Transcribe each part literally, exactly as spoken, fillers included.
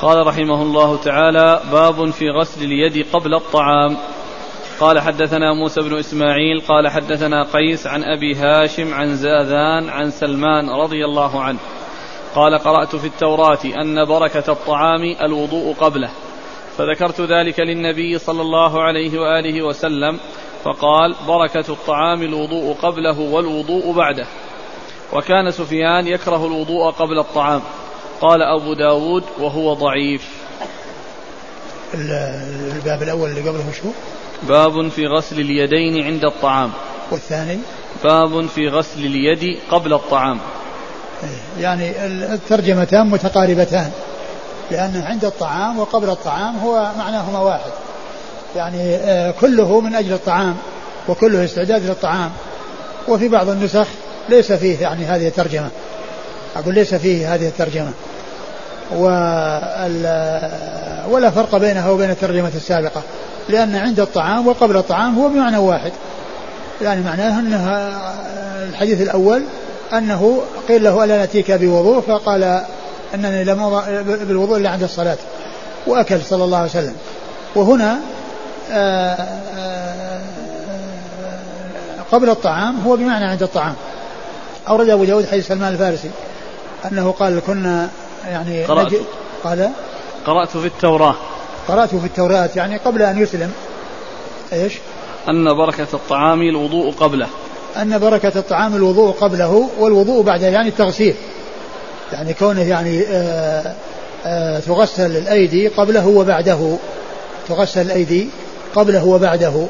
قال رحمه الله تعالى: باب في غسل اليد قبل الطعام. قال حدثنا موسى بن إسماعيل قال حدثنا قيس عن أبي هاشم عن زاذان عن سلمان رضي الله عنه قال: قرأت في التوراة أن بركة الطعام الوضوء قبله، فذكرت ذلك للنبي صلى الله عليه وآله وسلم، فقال: بركة الطعام الوضوء قبله والوضوء بعده. وكان سفيان يكره الوضوء قبل الطعام. قال أبو داود: وهو ضعيف. الباب الأول اللي قبله شو؟ باب في غسل اليدين عند الطعام. والثاني باب في غسل اليد قبل الطعام. يعني الترجمتان متقاربتان، لأن عند الطعام وقبل الطعام هو معناهما واحد، يعني كله من أجل الطعام وكله استعداد للطعام. وفي بعض النسخ ليس فيه يعني هذه الترجمة، أقول ليس فيه هذه الترجمة، ولا فرق بينها وبين الترجمة السابقة، لأن عند الطعام وقبل الطعام هو بمعنى واحد. يعني معناه أنه الحديث الأول أنه قيل له: ألا نأتيك بوضوء؟ فقال: أنني لم أضع بالوضوء إلا عند الصلاة، وأكل صلى الله عليه وسلم. وهنا قبل الطعام هو بمعنى عند الطعام. أورد أبو داود حديث سلمان الفارسي أنه قال: كنا يعني قرأت, قال قرأت في التوراة قرأت في التوراة يعني قبل أن يسلم إيش؟ أن بركة الطعام الوضوء قبله أن بركة الطعام الوضوء قبله والوضوء بعده، يعني التغسيل، يعني كونه يعني آآ آآ تغسل الأيدي قبله وبعده، تغسل الأيدي قبله وبعده.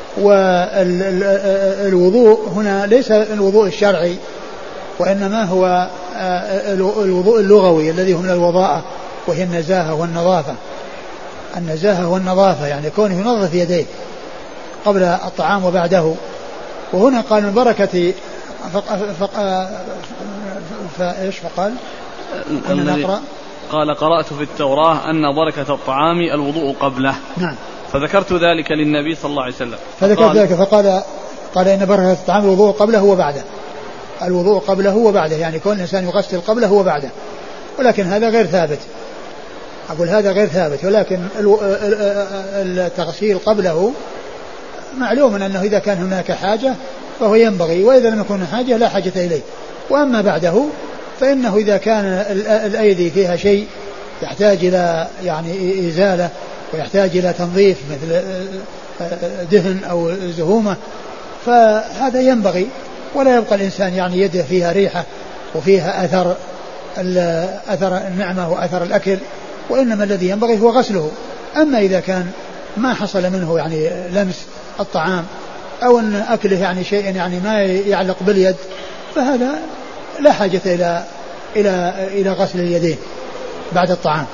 والوضوء هنا ليس الوضوء الشرعي، وإنما هو الوضوء اللغوي الذي هو من الوضاءة، وهي النزاهة والنظافة. النزاهة والنظافة يعني كونه ينظف يديه قبل الطعام وبعده. وهنا قال: من بركة فق... فق... فإيش فقال؟ نقرأ. قال: قرأت في التوراة أن بركة الطعام الوضوء قبله. نعم. فذكرت ذلك للنبي صلى الله عليه وسلم، فذكرت ذلك فقال قال إن بركة الطعام الوضوء قبله وبعده، الوضوء قبله وبعده، يعني كون الإنسان يغسل قبله وبعده. ولكن هذا غير ثابت، أقول هذا غير ثابت. ولكن التغسيل قبله معلوم أنه إذا كان هناك حاجة فهو ينبغي، وإذا لم يكن حاجة لا حاجة إليه. وأما بعده فإنه إذا كان الأيدي فيها شيء يحتاج إلى يعني إزالة ويحتاج إلى تنظيف مثل دهن أو زهومة فهذا ينبغي، ولا يبقى الإنسان يعني يده فيها ريحة وفيها أثر أثر النعمة وأثر الأكل، وإنما الذي ينبغي هو غسله. أما إذا كان ما حصل منه يعني لمس الطعام أو أن أكله يعني شيء يعني ما يعلق باليد، فهذا لا حاجة إلى إلى إلى غسل اليدين بعد الطعام.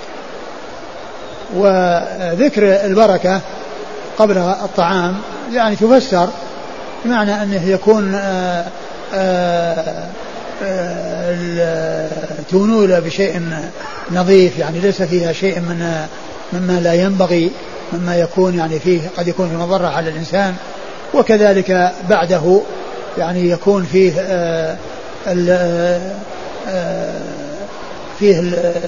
وذكر البركة قبل الطعام يعني تفسر بمعنى أنه يكون آآ آآ تنول بشيء نظيف، يعني ليس فيها شيء من مما لا ينبغي، مما يكون يعني فيه قد يكون في مضرة على الإنسان. وكذلك بعده يعني يكون فيه آآ آآ فيه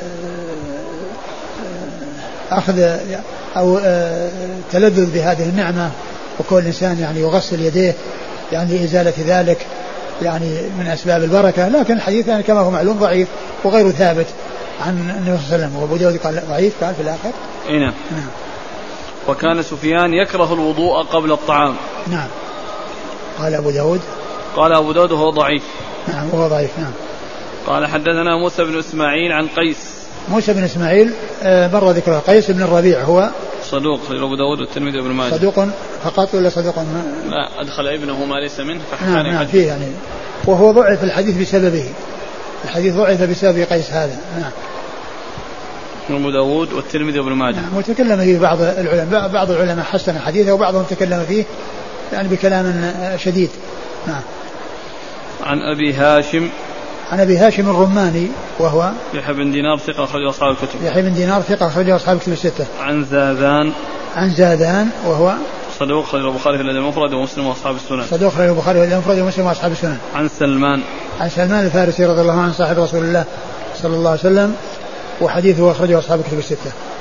أخذ أو تلذذ بهذه النعمة، وكل الإنسان يعني يغسل يديه يعني إزالة ذلك يعني من أسباب البركة. لكن الحديث يعني كما هو معلوم ضعيف وغير ثابت عن النبي صلى الله عليه وسلم. وأبو داود قال ضعيف، قال في الآخر نعم. نعم. وكان سفيان يكره الوضوء قبل الطعام. نعم. قال أبو داود قال أبو داود هو ضعيف. نعم وهو ضعيف. نعم. قال حدثنا موسى بن إسماعيل عن قيس. موسى بن إسماعيل مر ذكره. قيس بن الربيع هو صدوق في أبو داود والترمذي وابن ماجه. صدوق فقط ولا صدوق؟ لا، أدخل ابنه ما ليس منه نعم نعم فيه يعني، وهو ضعف الحديث بسببه، الحديث ضعف بسبب قيس هذا. نعم. أبو داود والترمذي وابن ماجه. نعم. وتكلم فيه بعض العلماء، بعض العلماء حسن حديثه وبعضهم تكلم فيه يعني بكلام شديد. نعم. عن أبي هاشم عن أبي هاشم الرماني وهو يحيى بن دينار ثقة أخرجه أصحاب الكتب. يحيى بن دينار ثقة أخرجه أصحاب الكتب الستة. عن زاذان عن زاذان وهو صدوق أخرجه البخاري في الأدب المفرد ومسلم وأصحاب السنن. صدوق أخرجه البخاري في الأدب المفرد ومسلم وأصحاب السنن. عن سلمان عن سلمان الفارسي رضي الله عنه صاحب رسول الله صلى الله عليه وسلم وحديثه أخرجه أصحاب الكتب الستة.